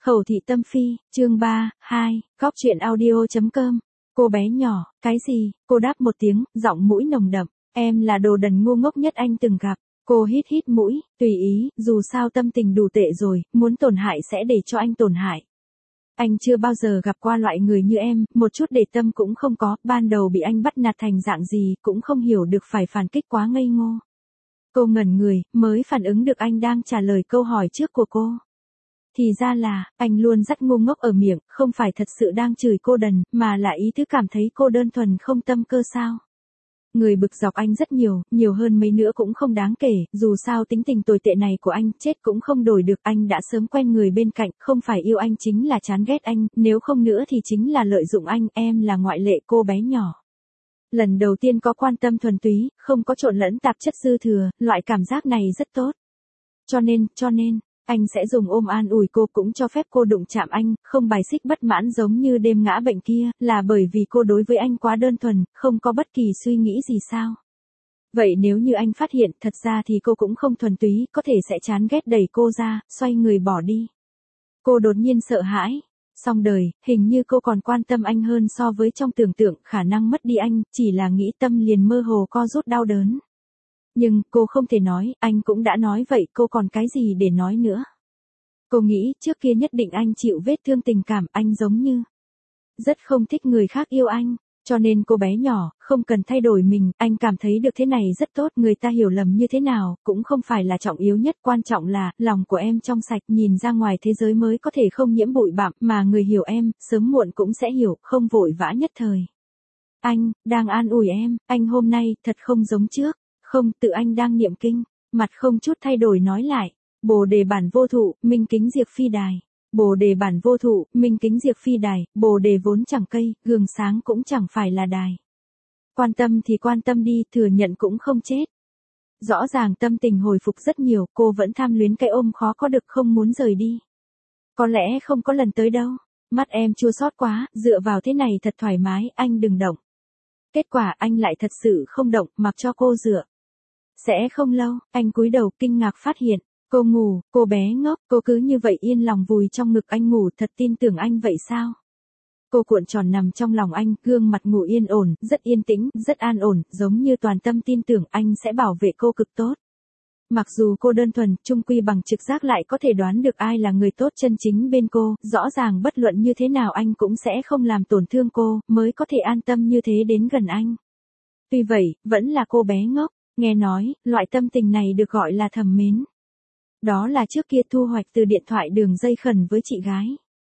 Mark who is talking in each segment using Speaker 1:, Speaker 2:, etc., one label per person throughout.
Speaker 1: Khẩu thị tâm phi, chương 3, 2, góc truyện audio.com. Cô bé nhỏ, cái gì? Cô đáp một tiếng, giọng mũi nồng đậm. Em là đồ đần ngu ngốc nhất anh từng gặp. Cô hít hít mũi, tùy ý, dù sao tâm tình đủ tệ rồi, muốn tổn hại sẽ để cho anh tổn hại. Anh chưa bao giờ gặp qua loại người như em, một chút để tâm cũng không có, ban đầu bị anh bắt nạt thành dạng gì, cũng không hiểu được phải phản kích quá ngây ngô. Cô ngẩn người, mới phản ứng được anh đang trả lời câu hỏi trước của cô. Thì ra là, anh luôn dắt ngu ngốc ở miệng, không phải thật sự đang chửi cô đần, mà là ý tứ cảm thấy cô đơn thuần không tâm cơ sao. Người bực dọc anh rất nhiều hơn mấy nữa cũng không đáng kể, dù sao tính tình tồi tệ này của anh, chết cũng không đổi được, anh đã sớm quen người bên cạnh, không phải yêu anh chính là chán ghét anh, nếu không nữa thì chính là lợi dụng anh, em là ngoại lệ cô bé nhỏ. Lần đầu tiên có quan tâm thuần túy, không có trộn lẫn tạp chất dư thừa, loại cảm giác này rất tốt. Cho nên, anh sẽ dùng ôm an ủi cô, cũng cho phép cô đụng chạm anh, không bài xích bất mãn giống như đêm ngã bệnh kia, là bởi vì cô đối với anh quá đơn thuần, không có bất kỳ suy nghĩ gì sao. Vậy nếu như anh phát hiện thật ra thì cô cũng không thuần túy, có thể sẽ chán ghét đẩy cô ra, xoay người bỏ đi. Cô đột nhiên sợ hãi. Xong đời, hình như cô còn quan tâm anh hơn so với trong tưởng tượng, khả năng mất đi anh, chỉ là nghĩ tâm liền mơ hồ co rút đau đớn. Nhưng, cô không thể nói, anh cũng đã nói vậy, cô còn cái gì để nói nữa. Cô nghĩ, trước kia nhất định anh chịu vết thương tình cảm, anh giống như rất không thích người khác yêu anh. Cho nên cô bé nhỏ, không cần thay đổi mình, anh cảm thấy được thế này rất tốt, người ta hiểu lầm như thế nào, cũng không phải là trọng yếu nhất, quan trọng là, lòng của em trong sạch, nhìn ra ngoài thế giới mới có thể không nhiễm bụi bặm, mà người hiểu em, sớm muộn cũng sẽ hiểu, không vội vã nhất thời. Anh, đang an ủi em, anh hôm nay, thật không giống trước, không, tự anh đang niệm kinh, mặt không chút thay đổi nói lại, Bồ đề bản vô thụ, minh kính diệt phi đài. Bồ đề bản vô thụ, minh kính diệt phi đài, bồ đề vốn chẳng cây, gương sáng cũng chẳng phải là đài. Quan tâm thì quan tâm đi, thừa nhận cũng không chết. Rõ ràng tâm tình hồi phục rất nhiều, cô vẫn tham luyến cái ôm khó có được, không muốn rời đi. Có lẽ không có lần tới đâu. Mắt em chua xót quá, dựa vào thế này thật thoải mái, anh đừng động. Kết quả anh lại thật sự không động, mặc cho cô dựa. Sẽ không lâu, anh cúi đầu kinh ngạc phát hiện. Cô ngủ, cô bé ngốc, cô cứ như vậy yên lòng vùi trong ngực anh ngủ, thật tin tưởng anh vậy sao? Cô cuộn tròn nằm trong lòng anh, gương mặt ngủ yên ổn, rất yên tĩnh, rất an ổn, giống như toàn tâm tin tưởng anh sẽ bảo vệ cô cực tốt. Mặc dù cô đơn thuần, chung quy bằng trực giác lại có thể đoán được ai là người tốt chân chính bên cô, rõ ràng bất luận như thế nào anh cũng sẽ không làm tổn thương cô, mới có thể an tâm như thế đến gần anh. Tuy vậy, vẫn là cô bé ngốc, nghe nói, loại tâm tình này được gọi là thầm mến. Đó là trước kia thu hoạch từ điện thoại đường dây khẩn với chị gái.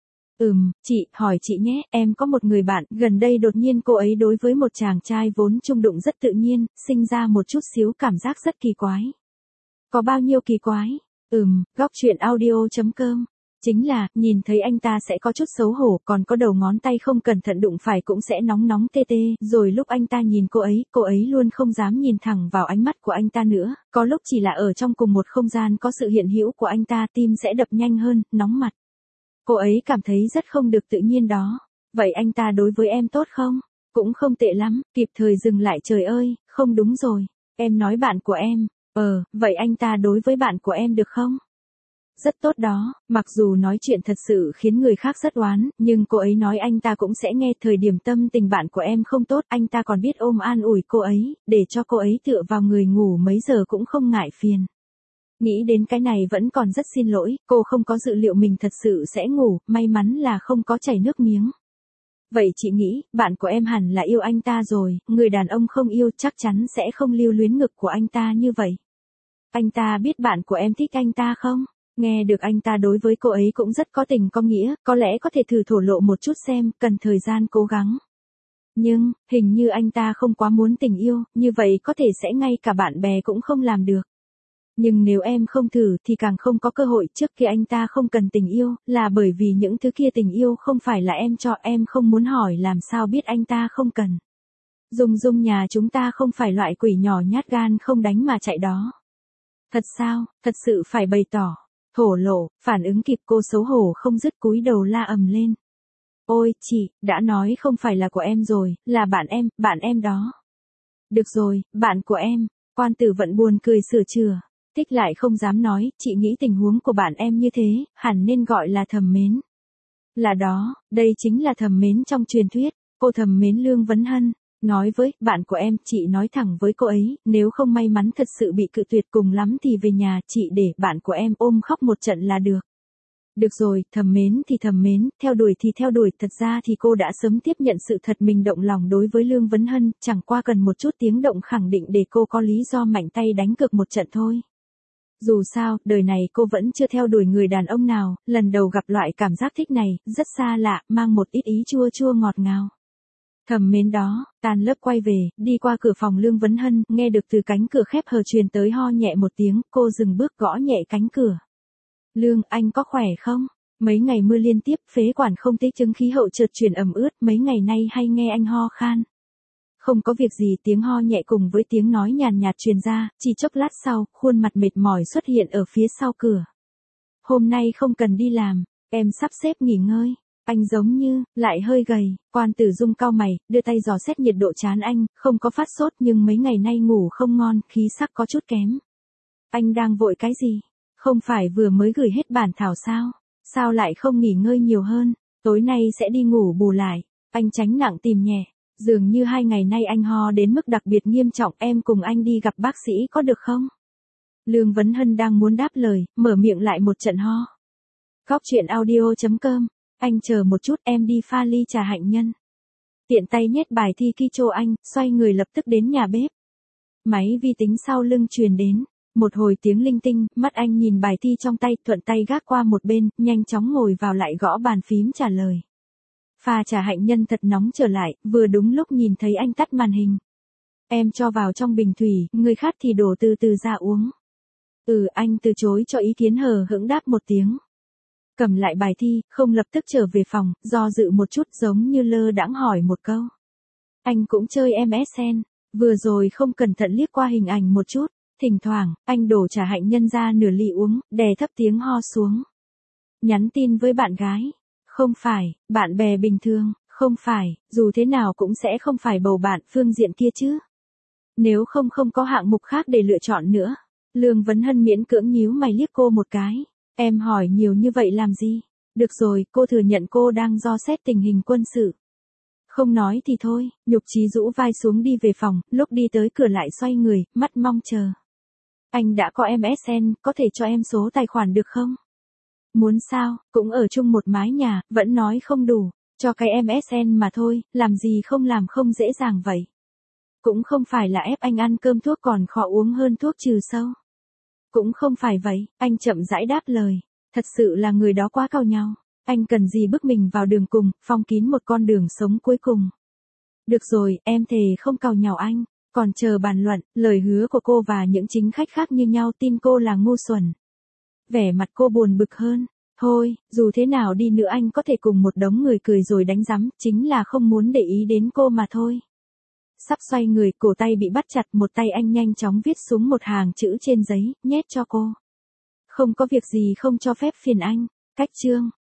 Speaker 1: Chị, hỏi chị nhé, em có một người bạn, gần đây đột nhiên cô ấy đối với một chàng trai vốn chung đụng rất tự nhiên, sinh ra một chút xíu cảm giác rất kỳ quái. Có bao nhiêu kỳ quái? Góc truyện audio.com. Chính là, nhìn thấy anh ta sẽ có chút xấu hổ, còn có đầu ngón tay không cẩn thận đụng phải cũng sẽ nóng nóng tê tê, rồi lúc anh ta nhìn cô ấy luôn không dám nhìn thẳng vào ánh mắt của anh ta nữa, có lúc chỉ là ở trong cùng một không gian có sự hiện hữu của anh ta, tim sẽ đập nhanh hơn, nóng mặt. Cô ấy cảm thấy rất không được tự nhiên đó. Vậy anh ta đối với em tốt không? Cũng không tệ lắm, kịp thời dừng lại, trời ơi, không đúng rồi, em nói bạn của em. Vậy anh ta đối với bạn của em được không? Rất tốt đó, mặc dù nói chuyện thật sự khiến người khác rất oán, nhưng cô ấy nói anh ta cũng sẽ nghe, thời điểm tâm tình bạn của em không tốt, anh ta còn biết ôm an ủi cô ấy, để cho cô ấy tựa vào người ngủ mấy giờ cũng không ngại phiền. Nghĩ đến cái này vẫn còn rất xin lỗi, cô không có dự liệu mình thật sự sẽ ngủ, may mắn là không có chảy nước miếng. Vậy chị nghĩ, bạn của em hẳn là yêu anh ta rồi, người đàn ông không yêu chắc chắn sẽ không lưu luyến ngực của anh ta như vậy. Anh ta biết bạn của em thích anh ta không? Nghe được anh ta đối với cô ấy cũng rất có tình có nghĩa, có lẽ có thể thử thổ lộ một chút xem, cần thời gian cố gắng. Nhưng, hình như anh ta không quá muốn tình yêu, như vậy có thể sẽ ngay cả bạn bè cũng không làm được. Nhưng nếu em không thử thì càng không có cơ hội, trước kia anh ta không cần tình yêu, là bởi vì những thứ kia tình yêu không phải là em cho, em không muốn hỏi làm sao biết anh ta không cần. Dung nhà chúng ta không phải loại quỷ nhỏ nhát gan không đánh mà chạy đó. Thật sao, thật sự phải bày tỏ. Thổ lộ, phản ứng kịp cô xấu hổ không dứt cúi đầu la ầm lên. Ôi, chị, đã nói không phải là của em rồi, là bạn em đó. Được rồi, bạn của em, quan tử vẫn buồn cười sửa chữa. Tích lại không dám nói, chị nghĩ tình huống của bạn em như thế, hẳn nên gọi là thầm mến. Là đó, đây chính là thầm mến trong truyền thuyết. Cô thầm mến Lương Vấn Hân, nói với bạn của em, chị nói thẳng với cô ấy, nếu không may mắn thật sự bị cự tuyệt cùng lắm thì về nhà chị để bạn của em ôm khóc một trận là được. Được rồi, thầm mến thì thầm mến, theo đuổi thì theo đuổi, thật ra thì cô đã sớm tiếp nhận sự thật mình động lòng đối với Lương Vấn Hân, chẳng qua cần một chút tiếng động khẳng định để cô có lý do mạnh tay đánh cược một trận thôi. Dù sao, đời này cô vẫn chưa theo đuổi người đàn ông nào, lần đầu gặp loại cảm giác thích này, rất xa lạ, mang một ít ý chua chua ngọt ngào. Thầm mến đó, tan lớp quay về, đi qua cửa phòng Lương Vấn Hân, nghe được từ cánh cửa khép hờ truyền tới ho nhẹ một tiếng, cô dừng bước gõ nhẹ cánh cửa. Lương, anh có khỏe không? Mấy ngày mưa liên tiếp, phế quản không tích chứng khí hậu chợt chuyển ẩm ướt, mấy ngày nay hay nghe anh ho khan. Không có việc gì, tiếng ho nhẹ cùng với tiếng nói nhàn nhạt truyền ra, chỉ chốc lát sau, khuôn mặt mệt mỏi xuất hiện ở phía sau cửa. Hôm nay không cần đi làm, em sắp xếp nghỉ ngơi. Anh giống như, lại hơi gầy, Quan Tử Dung cau mày, đưa tay dò xét nhiệt độ trán anh, không có phát sốt nhưng mấy ngày nay ngủ không ngon, khí sắc có chút kém. Anh đang vội cái gì? Không phải vừa mới gửi hết bản thảo sao? Sao lại không nghỉ ngơi nhiều hơn? Tối nay sẽ đi ngủ bù lại. Anh tránh nặng tìm nhẹ. Dường như 2 ngày nay anh ho đến mức đặc biệt nghiêm trọng, em cùng anh đi gặp bác sĩ có được không? Lương Vấn Hân đang muốn đáp lời, mở miệng lại một trận ho. Góc chuyện audio.com. Anh chờ một chút, em đi pha ly trà hạnh nhân. Tiện tay nhét bài thi ký cho anh, xoay người lập tức đến nhà bếp. Máy vi tính sau lưng truyền đến. Một hồi tiếng linh tinh, mắt anh nhìn bài thi trong tay, thuận tay gác qua một bên, nhanh chóng ngồi vào lại gõ bàn phím trả lời. Pha trà hạnh nhân thật nóng trở lại, vừa đúng lúc nhìn thấy anh tắt màn hình. Em cho vào trong bình thủy, người khát thì đổ từ từ ra uống. Anh từ chối cho ý kiến, hờ hững đáp một tiếng. Cầm lại bài thi, không lập tức trở về phòng, do dự một chút giống như lơ đãng hỏi một câu. Anh cũng chơi MSN, vừa rồi không cẩn thận liếc qua hình ảnh một chút. Thỉnh thoảng, anh đổ trà hạnh nhân ra nửa ly uống, đè thấp tiếng ho xuống. Nhắn tin với bạn gái. Không phải, bạn bè bình thường, không phải, dù thế nào cũng sẽ không phải bầu bạn phương diện kia chứ. Nếu không có hạng mục khác để lựa chọn nữa. Lương Vấn Hân miễn cưỡng nhíu mày liếc cô một cái. Em hỏi nhiều như vậy làm gì? Được rồi, cô thừa nhận cô đang dò xét tình hình quân sự. Không nói thì thôi, Nhục Trí rũ vai xuống đi về phòng, lúc đi tới cửa lại xoay người, mắt mong chờ. Anh đã có MSN, có thể cho em số tài khoản được không? Muốn sao, cũng ở chung một mái nhà, vẫn nói không đủ, cho cái MSN mà thôi, làm gì không làm không dễ dàng vậy. Cũng không phải là ép anh ăn cơm thuốc còn khó uống hơn thuốc trừ sâu. Cũng không phải vậy, anh chậm rãi đáp lời, thật sự là người đó quá cau nhau, anh cần gì bức mình vào đường cùng, phong kín một con đường sống cuối cùng. Được rồi, em thề không cau nhàu anh. Còn chờ bàn luận, lời hứa của cô và những chính khách khác như nhau, tin cô là ngu xuẩn. Vẻ mặt cô buồn bực hơn. Thôi, dù thế nào đi nữa anh có thể cùng một đống người cười rồi đánh rắm, chính là không muốn để ý đến cô mà thôi. Sắp xoay người, cổ tay bị bắt chặt, một tay anh nhanh chóng viết xuống một hàng chữ trên giấy, nhét cho cô. Không có việc gì không cho phép phiền anh. Cách chương.